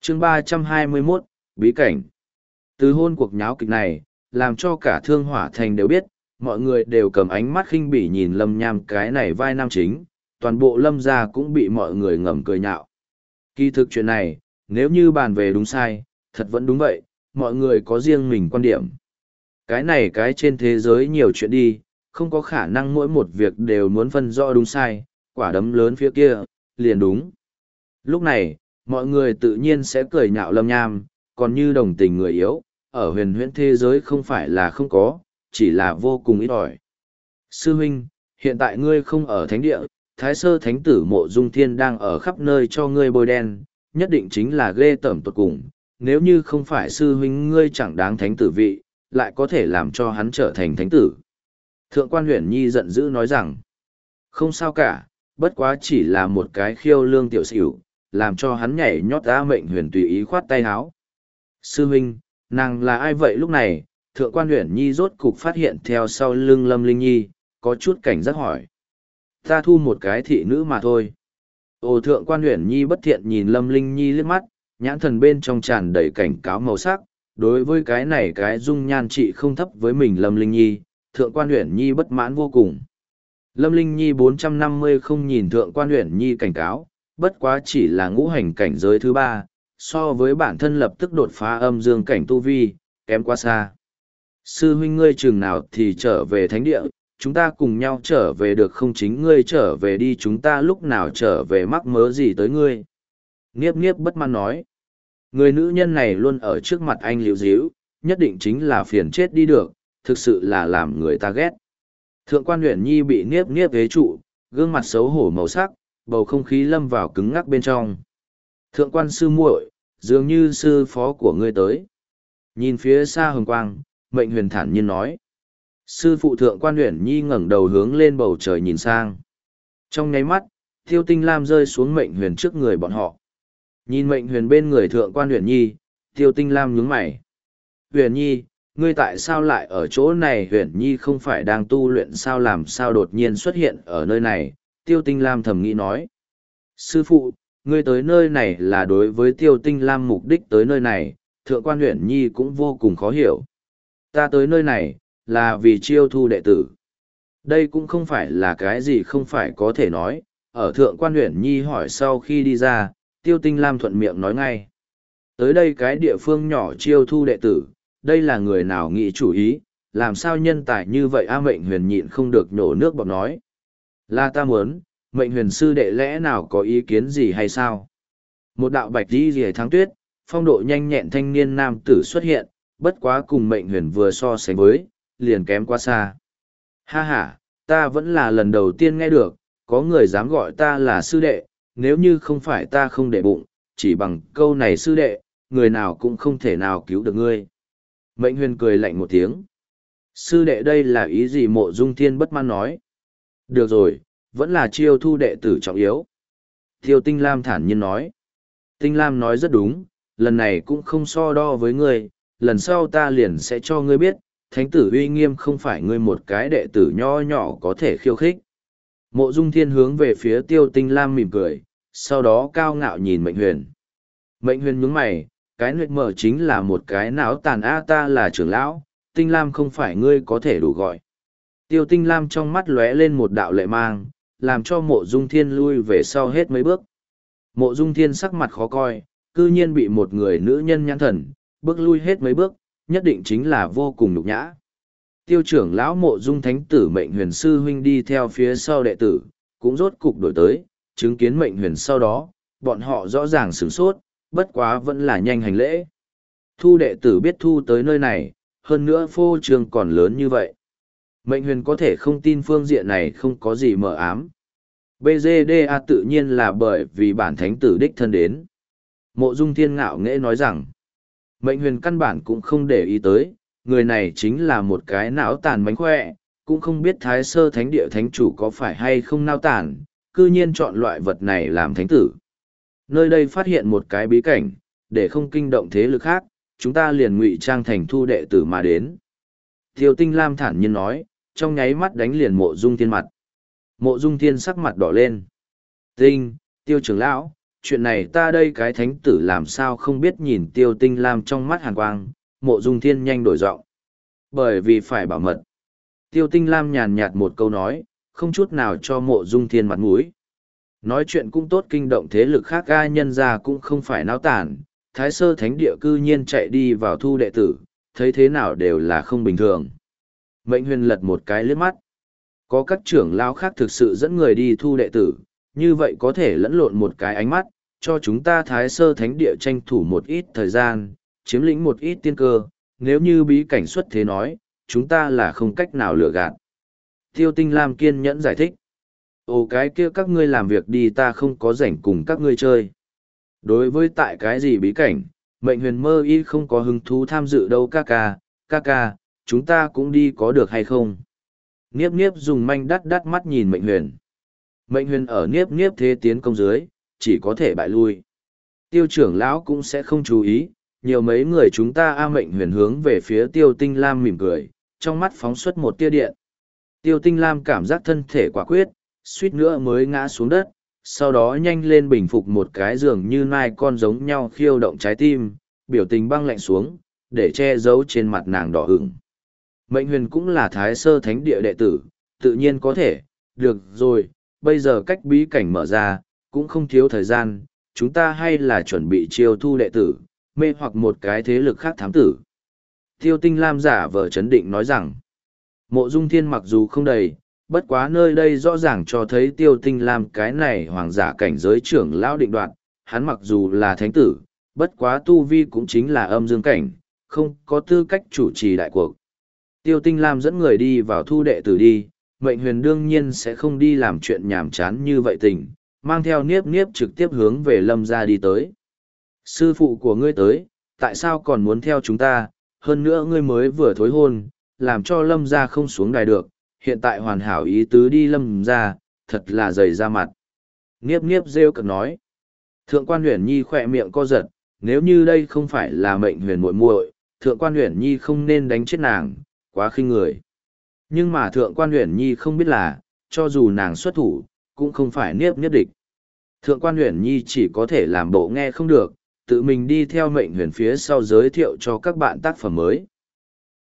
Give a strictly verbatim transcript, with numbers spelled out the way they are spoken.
chương ba trăm hai mươi mốt, bí cảnh. Từ hôn cuộc nháo kịch này, làm cho cả Thương Hỏa Thành đều biết, mọi người đều cầm ánh mắt khinh bỉ nhìn Lâm Nham cái này vai nam chính, toàn bộ Lâm gia cũng bị mọi người ngầm cười nhạo. Kỳ thực chuyện này, nếu như bàn về đúng sai, thật vẫn đúng vậy, mọi người có riêng mình quan điểm. Cái này cái trên thế giới nhiều chuyện đi, không có khả năng mỗi một việc đều muốn phân rõ đúng sai, quả đấm lớn phía kia, liền đúng. Lúc này, mọi người tự nhiên sẽ cười nhạo Lâm Nham, còn như đồng tình người yếu, ở huyền huyễn thế giới không phải là không có, chỉ là vô cùng ít ỏi. Sư huynh, hiện tại ngươi không ở thánh địa, Thái Sơ Thánh tử Mộ Dung Thiên đang ở khắp nơi cho ngươi bôi đen, nhất định chính là ghê tởm tột cùng. Nếu như không phải sư huynh ngươi chẳng đáng thánh tử vị, lại có thể làm cho hắn trở thành thánh tử. Thượng quan Huyền Nhi giận dữ nói rằng, không sao cả, bất quá chỉ là một cái khiêu lương tiểu xỉu, làm cho hắn nhảy nhót ra mệnh huyền tùy ý khoát tay háo. Sư huynh, nàng là ai vậy? Lúc này, Thượng quan Huyền Nhi rốt cục phát hiện theo sau lưng Lâm Linh Nhi, có chút cảnh giác hỏi. Ta thu một cái thị nữ mà thôi. Ồ, Thượng quan Huyền Nhi bất thiện nhìn Lâm Linh Nhi liếc mắt, nhãn thần bên trong tràn đầy cảnh cáo màu sắc. Đối với cái này cái dung nhan trị không thấp với mình Lâm Linh Nhi, Thượng quan Huyền Nhi bất mãn vô cùng. Lâm Linh Nhi bốn trăm năm mươi không nhìn Thượng quan Huyền Nhi cảnh cáo, bất quá chỉ là ngũ hành cảnh giới thứ ba, so với bản thân lập tức đột phá âm dương cảnh tu vi, kém quá xa. Sư huynh ngươi chừng nào thì trở về thánh địa, chúng ta cùng nhau trở về được không? Chính ngươi trở về đi, chúng ta lúc nào trở về mắc mớ gì tới ngươi? Niếp Niếp bất mãn nói. Người nữ nhân này luôn ở trước mặt anh liễu díu, nhất định chính là phiền chết đi được, thực sự là làm người ta ghét. Thượng quan Huyền Nhi bị Niếp Niếp ghế trụ, gương mặt xấu hổ màu sắc, bầu không khí lâm vào cứng ngắc bên trong. Thượng quan sư muội, dường như sư phó của ngươi tới. Nhìn phía xa hồng quang, Mệnh Huyền thản nhiên nói. Sư phụ Thượng quan Huyền Nhi ngẩng đầu hướng lên bầu trời nhìn sang. Trong nháy mắt, Tiêu Tinh Lam rơi xuống Mệnh Huyền trước người bọn họ. Nhìn Mệnh Huyền bên người Thượng quan Huyền Nhi, Tiêu Tinh Lam nhướng mày. Huyền Nhi, ngươi tại sao lại ở chỗ này? Huyền Nhi không phải đang tu luyện sao, làm sao đột nhiên xuất hiện ở nơi này? Tiêu Tinh Lam thầm nghĩ nói. Sư phụ, ngươi tới nơi này là đối với Tiêu Tinh Lam mục đích tới nơi này, Thượng quan Huyền Nhi cũng vô cùng khó hiểu. Ta tới nơi này, là vì chiêu thu đệ tử. Đây cũng không phải là cái gì không phải có thể nói, ở Thượng quan Huyền Nhi hỏi sau khi đi ra, Tiêu Tinh Lam thuận miệng nói ngay. Tới đây cái địa phương nhỏ chiêu thu đệ tử, đây là người nào nghĩ chủ ý, làm sao nhân tài như vậy? A Mệnh Huyền nhịn không được nhổ nước bọt nói. Là ta muốn, Mệnh Huyền sư đệ lẽ nào có ý kiến gì hay sao? Một đạo bạch đi rìa tháng tuyết, phong độ nhanh nhẹn thanh niên nam tử xuất hiện, bất quá cùng Mệnh Huyền vừa so sánh với, liền kém quá xa. Ha ha, ta vẫn là lần đầu tiên nghe được, có người dám gọi ta là sư đệ, nếu như không phải ta không để bụng, chỉ bằng câu này sư đệ, người nào cũng không thể nào cứu được ngươi. Mệnh Huyền cười lạnh một tiếng. Sư đệ đây là ý gì? Mộ Dung Thiên bất mãn nói. Được rồi, vẫn là chiêu thu đệ tử trọng yếu. Tiêu Tinh Lam thản nhiên nói. Tinh Lam nói rất đúng, lần này cũng không so đo với ngươi, lần sau ta liền sẽ cho ngươi biết, thánh tử uy nghiêm không phải ngươi một cái đệ tử nho nhỏ có thể khiêu khích. Mộ Dung Thiên hướng về phía Tiêu Tinh Lam mỉm cười, sau đó cao ngạo nhìn Mệnh Huyền. Mệnh Huyền nhướng mày, cái nguyệt mở chính là một cái não tàn. A, ta là trưởng lão, Tinh Lam không phải ngươi có thể đủ gọi. Tiêu Tinh Lam trong mắt lóe lên một đạo lệ mang, làm cho Mộ Dung Thiên lui về sau hết mấy bước. Mộ Dung Thiên sắc mặt khó coi, cư nhiên bị một người nữ nhân nhãn thần, bước lui hết mấy bước, nhất định chính là vô cùng nhục nhã. Tiêu trưởng lão Mộ Dung Thánh tử Mệnh Huyền sư huynh đi theo phía sau đệ tử, cũng rốt cục đổi tới, chứng kiến Mệnh Huyền sau đó, bọn họ rõ ràng sửng sốt, bất quá vẫn là nhanh hành lễ. Thu đệ tử biết thu tới nơi này, hơn nữa phô trương còn lớn như vậy. Mệnh Huyền có thể không tin phương diện này không có gì mờ ám. bê giê đê a tự nhiên là bởi vì bản thánh tử đích thân đến. Mộ Dung Thiên ngạo nghễ nói rằng, Mệnh Huyền căn bản cũng không để ý tới, người này chính là một cái não tàn mánh khỏe, cũng không biết Thái Sơ Thánh địa thánh chủ có phải hay không nao tàn, cư nhiên chọn loại vật này làm thánh tử. Nơi đây phát hiện một cái bí cảnh, để không kinh động thế lực khác, chúng ta liền ngụy trang thành thu đệ tử mà đến. Tiêu Tinh Lam thản nhiên nói, trong nháy mắt đánh liền Mộ Dung Thiên mặt. Mộ Dung Thiên sắc mặt đỏ lên. Tinh, Tiêu trưởng lão, chuyện này ta đây cái thánh tử làm sao không biết. Nhìn Tiêu Tinh Lam trong mắt hàn quang, Mộ Dung Thiên nhanh đổi giọng. Bởi vì phải bảo mật. Tiêu Tinh Lam nhàn nhạt một câu nói, không chút nào cho Mộ Dung Thiên mặt mũi. Nói chuyện cũng tốt, kinh động thế lực khác ga, nhân ra cũng không phải náo tản, Thái Sơ Thánh Địa cư nhiên chạy đi vào thu đệ tử, thấy thế nào đều là không bình thường. Mệnh Huyền lật một cái liếc mắt. Có các trưởng lão khác thực sự dẫn người đi thu đệ tử, như vậy có thể lẫn lộn một cái ánh mắt, cho chúng ta Thái Sơ Thánh Địa tranh thủ một ít thời gian, chiếm lĩnh một ít tiên cơ, nếu như bí cảnh xuất thế nói, chúng ta là không cách nào lừa gạt. Tiêu Tinh Lam kiên nhẫn giải thích. Ồ, cái kia các ngươi làm việc đi, ta không có rảnh cùng các ngươi chơi. Đối với tại cái gì bí cảnh, Mệnh Huyền mơ y không có hứng thú tham dự đâu ca ca, ca ca, chúng ta cũng đi có được hay không? Niếp Niếp dùng manh đắt đắt mắt nhìn Mệnh Huyền. Mệnh Huyền ở Niếp Niếp thế tiến công dưới, chỉ có thể bại lui. Tiêu trưởng lão cũng sẽ không chú ý, nhiều mấy người chúng ta. A Mệnh Huyền hướng về phía Tiêu Tinh Lam mỉm cười, trong mắt phóng xuất một tia điện. Tiêu Tinh Lam cảm giác thân thể quả quyết, suýt nữa mới ngã xuống đất, sau đó nhanh lên bình phục một cái giường như nai con giống nhau khiêu động trái tim, biểu tình băng lạnh xuống, để che giấu trên mặt nàng đỏ ửng. Mệnh Huyền cũng là Thái Sơ Thánh Địa đệ tử, tự nhiên có thể, được rồi, bây giờ cách bí cảnh mở ra, cũng không thiếu thời gian, chúng ta hay là chuẩn bị chiêu thu đệ tử, mê hoặc một cái thế lực khác thám tử. Tiêu Tinh Lam giả vờ chấn định nói rằng, Mộ Dung Thiên mặc dù không đầy, bất quá nơi đây rõ ràng cho thấy Tiêu Tinh Lam cái này hoàng giả cảnh giới trưởng lão định đoạt, hắn mặc dù là thánh tử, bất quá tu vi cũng chính là âm dương cảnh, không có tư cách chủ trì đại cuộc. Tiêu Tinh Lam dẫn người đi vào thu đệ tử đi, Mệnh Huyền đương nhiên sẽ không đi làm chuyện nhảm chán như vậy tình, mang theo Niếp Niếp trực tiếp hướng về Lâm gia đi tới. Sư phụ của ngươi tới, tại sao còn muốn theo chúng ta, hơn nữa ngươi mới vừa thối hôn, làm cho Lâm gia không xuống đài được, hiện tại hoàn hảo ý tứ đi Lâm gia, thật là dày ra mặt. Niếp Niếp rêu cực nói. Thượng quan Huyền Nhi khỏe miệng co giật, nếu như đây không phải là Mệnh Huyền muội muội, Thượng quan Huyền Nhi không nên đánh chết nàng, quá khinh người. Nhưng mà Thượng quan Huyền Nhi không biết là, cho dù nàng xuất thủ, cũng không phải Niếp Niếp địch. Thượng quan Huyền Nhi chỉ có thể làm bộ nghe không được, tự mình đi theo Mệnh Huyền phía sau giới thiệu cho các bạn tác phẩm mới.